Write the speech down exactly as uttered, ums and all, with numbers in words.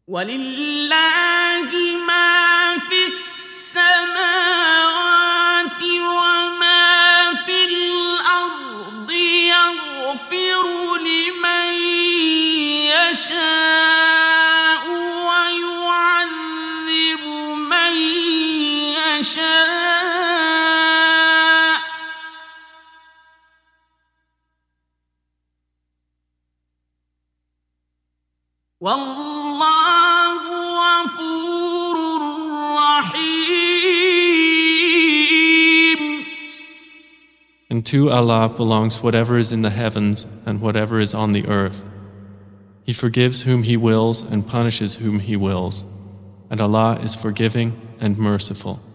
ولله ما في السماوات وما في الأرض يغفر لمن يشاء ويعذب من يشاء والله غفور رحيم. And to Allah belongs whatever is in the heavens and whatever is on the earth. He forgives whom He wills and punishes whom He wills. And Allah is forgiving and merciful.